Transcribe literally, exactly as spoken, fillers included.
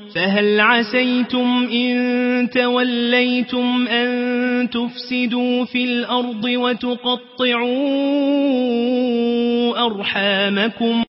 فهل عسيتم إن توليتم أن تفسدوا في الأرض وتقطعوا أرحامكم